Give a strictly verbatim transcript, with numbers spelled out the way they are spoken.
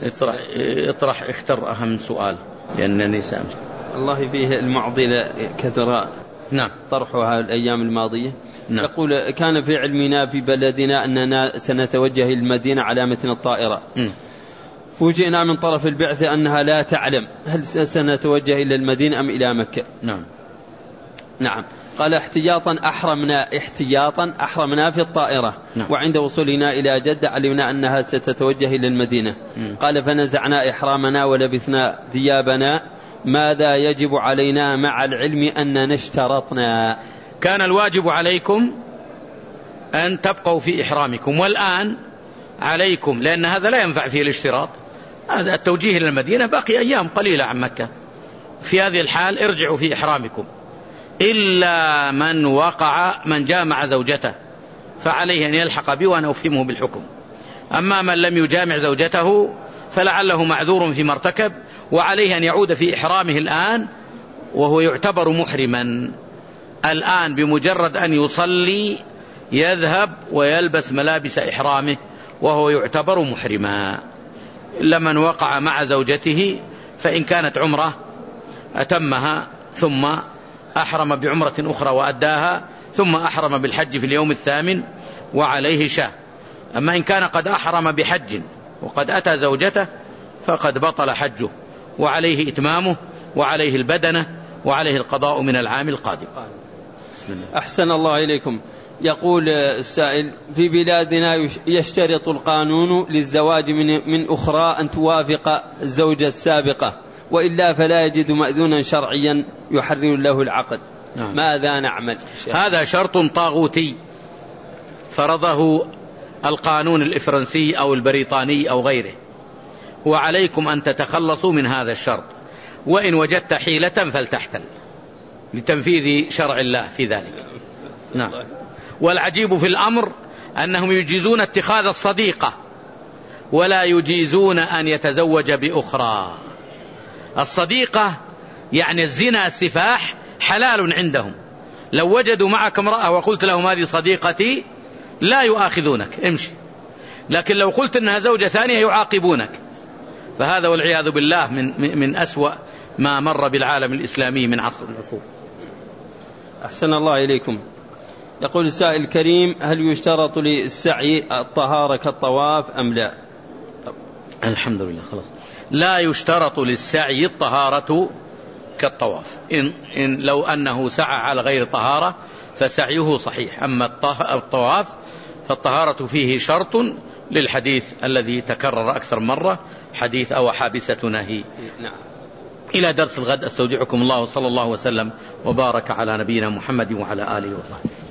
اطرح, اطرح اختر أهم سؤال لأنني سأمشي. الله فيه المعضلة كثر نعم طرحها الأيام الماضية. نعم. يقول كان في علمنا في بلدنا أننا سنتوجه إلى المدينة على متن الطائرة، فوجئنا من طرف البعثة أنها لا تعلم هل سنتوجه إلى المدينة أم إلى مكة. نعم نعم. قال احتياطا أحرمنا احتياطا أحرمنا في الطائرة. نعم. وعند وصولنا إلى جدة علمنا أنها ستتوجه إلى المدينة. م. قال فنزعنا إحرامنا ولبثنا ثيابنا، ماذا يجب علينا مع العلم أننا اشترطنا؟ كان الواجب عليكم أن تبقوا في إحرامكم، والآن عليكم لأن هذا لا ينفع فيه الاشتراط، هذا التوجيه إلى المدينة باقي أيام قليلة عن مكة، في هذه الحال ارجعوا في إحرامكم، إلا من وقع من جامع زوجته فعليه أن يلحق بي وأنا أفهمه بالحكم. أما من لم يجامع زوجته فلعله معذور فيما ارتكب، وعليه أن يعود في إحرامه الآن وهو يعتبر محرما الآن، بمجرد أن يصلي يذهب ويلبس ملابس إحرامه وهو يعتبر محرما. إلا من وقع مع زوجته فإن كانت عمره أتمها ثم أحرم بعمرة أخرى وأداها، ثم أحرم بالحج في اليوم الثامن وعليه شاة. أما إن كان قد أحرم بحج وقد أتى زوجته فقد بطل حجه وعليه إتمامه وعليه البدنة وعليه القضاء من العام القادم. أحسن الله إليكم. يقول السائل في بلادنا يشترط القانون للزواج من, من أخرى أن توافق الزوجة السابقة، وإلا فلا يجد مأذونا شرعيا يحرر له العقد. نعم. ماذا نعمل؟ هذا شرط طاغوتي فرضه القانون الإفرنسي أو البريطاني أو غيره، وعليكم أن تتخلصوا من هذا الشرط، وإن وجدت حيلة فلتحتل لتنفيذ شرع الله في ذلك. نعم. والعجيب في الأمر أنهم يجيزون اتخاذ الصديقة ولا يجيزون أن يتزوج بأخرى. الصديقة يعني الزنا السفاح حلال عندهم، لو وجدوا معك امرأة وقلت لهم هذه صديقتي لا يؤاخذونك امشي، لكن لو قلت أنها زوجة ثانية يعاقبونك. فهذا والعياذ بالله من, من أسوأ ما مر بالعالم الإسلامي من عصر العصور. أحسن الله إليكم. يقول السائل الكريم هل يشترط للسعي الطهارة كالطواف أم لا؟ طب. الحمد لله خلاص. لا يشترط للسعي الطهارة كالطواف، إن, إن لو أنه سعى على غير طهارة فسعيه صحيح، أما الطواف فالطهارة فيه شرط للحديث الذي تكرر أكثر مرة، حديث أو حابسة نهي. نعم. إلى درس الغد، أستودعكم الله وصلى الله وسلم وبارك على نبينا محمد وعلى آله وصحبه.